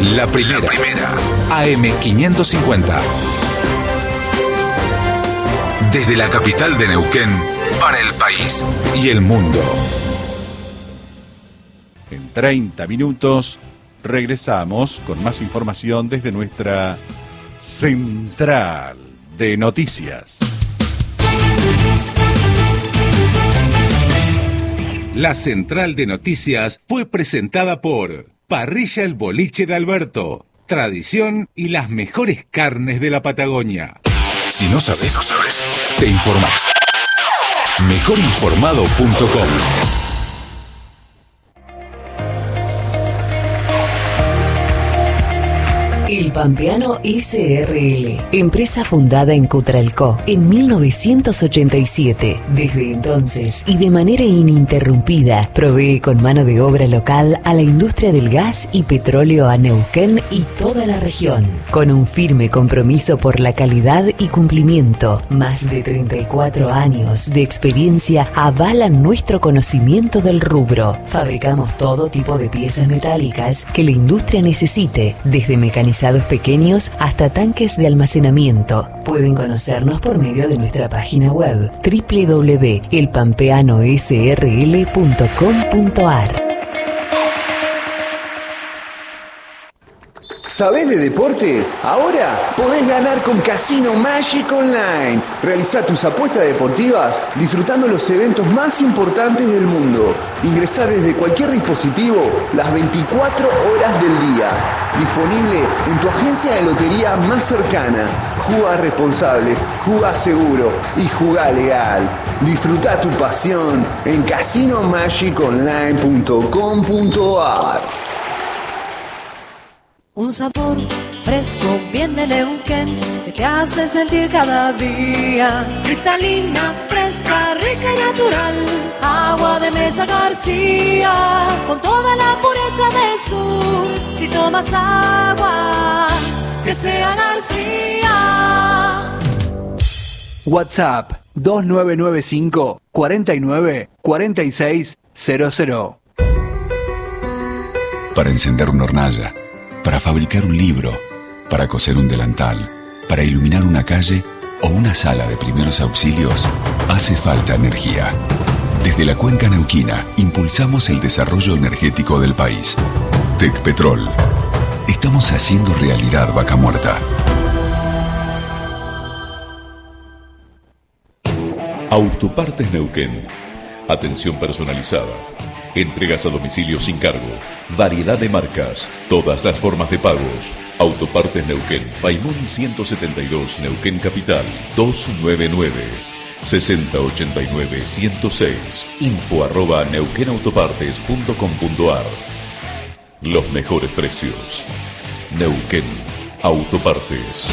La primera. AM550. Desde la capital de Neuquén, para el país y el mundo. En 30 minutos regresamos con más información desde nuestra central de noticias. La central de noticias fue presentada por Parrilla El Boliche de Alberto. Tradición y las mejores carnes de la Patagonia. Si no sabes, te informás. Mejorinformado.com. El Pampeano SRL, empresa fundada en Cutralcó en 1987. Desde entonces y de manera ininterrumpida, provee con mano de obra local a la industria del gas y petróleo a Neuquén y toda la región. Con un firme compromiso por la calidad y cumplimiento, más de 34 años de experiencia avalan nuestro conocimiento del rubro. Fabricamos todo tipo de piezas metálicas que la industria necesite, desde mecanización pequeños hasta tanques de almacenamiento. Pueden conocernos por medio de nuestra página web www.elpampeanosrl.com.ar. ¿Sabés de deporte? Ahora podés ganar con Casino Magic Online. Realizá tus apuestas deportivas disfrutando los eventos más importantes del mundo. Ingresá desde cualquier dispositivo las 24 horas del día. Disponible en tu agencia de lotería más cercana. Jugá responsable, jugá seguro y jugá legal. Disfrutá tu pasión en casinomagiconline.com.ar. Un sabor fresco bien de Neuquén que te hace sentir cada día. Cristalina, fresca, rica y natural. Agua de Mesa García, con toda la pureza del sur. Si tomas agua, que sea García. WhatsApp 2995 49 46 00. Para encender una hornalla, para fabricar un libro, para coser un delantal, para iluminar una calle o una sala de primeros auxilios, hace falta energía. Desde la Cuenca Neuquina impulsamos el desarrollo energético del país. Tecpetrol. Estamos haciendo realidad Vaca Muerta. Autopartes Neuquén. Atención personalizada. Entregas a domicilio sin cargo. Variedad de marcas. Todas las formas de pagos. Autopartes Neuquén. Paimón 172, Neuquén Capital. 299-6089-106. info@neuquenautopartes.com.ar. Los mejores precios. Neuquén Autopartes.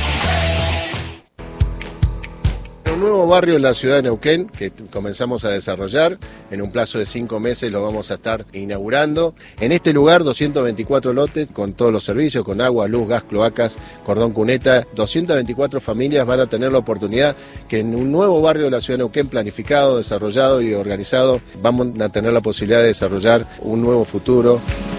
Un nuevo barrio en la ciudad de Neuquén que comenzamos a desarrollar. En un plazo de 5 meses lo vamos a estar inaugurando. En este lugar 224 lotes con todos los servicios, con agua, luz, gas, cloacas, cordón cuneta. 224 familias van a tener la oportunidad que en un nuevo barrio de la ciudad de Neuquén planificado, desarrollado y organizado vamos a tener la posibilidad de desarrollar un nuevo futuro.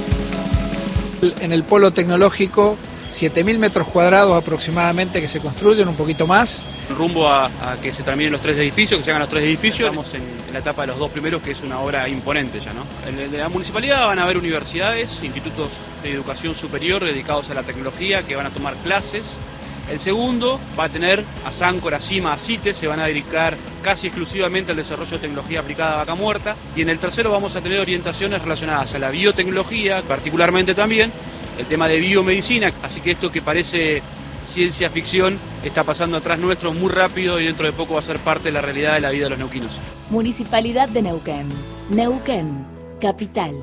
En el polo tecnológico, 7.000 metros cuadrados aproximadamente que se construyen, un poquito más. Rumbo a que se terminen los 3 edificios, que se hagan los 3 edificios. Estamos en la etapa de los 2 primeros, que es una obra imponente ya, ¿no? En la municipalidad van a haber universidades, institutos de educación superior dedicados a la tecnología que van a tomar clases. El segundo va a tener a Sancor, a CIMA, a CITES, se van a dedicar casi exclusivamente al desarrollo de tecnología aplicada a Vaca Muerta. Y en el tercero vamos a tener orientaciones relacionadas a la biotecnología, particularmente también el tema de biomedicina, así que esto que parece ciencia ficción está pasando atrás nuestro muy rápido y dentro de poco va a ser parte de la realidad de la vida de los neuquinos. Municipalidad de Neuquén. Neuquén, capital.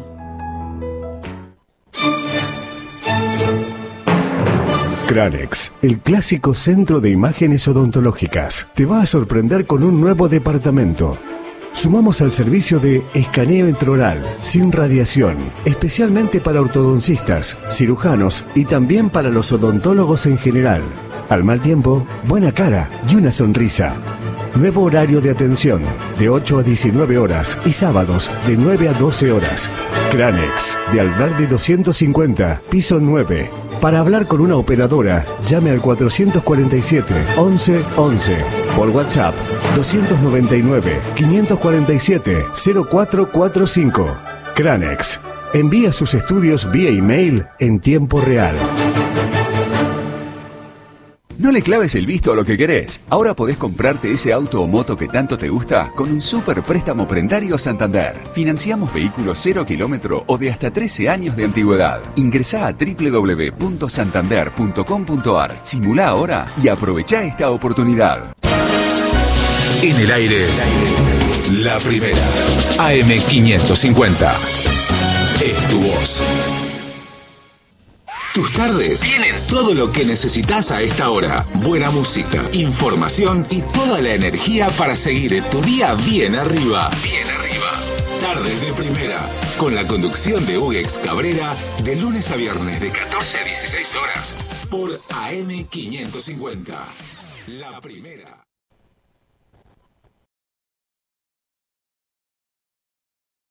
Cranex, el clásico centro de imágenes odontológicas, te va a sorprender con un nuevo departamento. Sumamos al servicio de escaneo intraoral, sin radiación, especialmente para ortodoncistas, cirujanos y también para los odontólogos en general. Al mal tiempo, buena cara y una sonrisa. Nuevo horario de atención, de 8 a 19 horas y sábados de 9 a 12 horas. Cranex, de Alberdi 250, piso 9. Para hablar con una operadora, llame al 447 11 11. Por WhatsApp, 299 547 0445. Cranex. Envía sus estudios vía email en tiempo real. No le claves el visto a lo que querés. Ahora podés comprarte ese auto o moto que tanto te gusta con un super préstamo prendario Santander. Financiamos vehículos 0 kilómetro o de hasta 13 años de antigüedad. Ingresá a www.santander.com.ar. Simulá ahora y aprovechá esta oportunidad. En el aire, la primera. AM550. Es tu voz. Tus tardes tienen todo lo que necesitas a esta hora. Buena música, información y toda la energía para seguir tu día bien arriba. Bien arriba. Tardes de primera. Con la conducción de Huguex Cabrera. De lunes a viernes de 14 a 16 horas. Por AM550. La primera.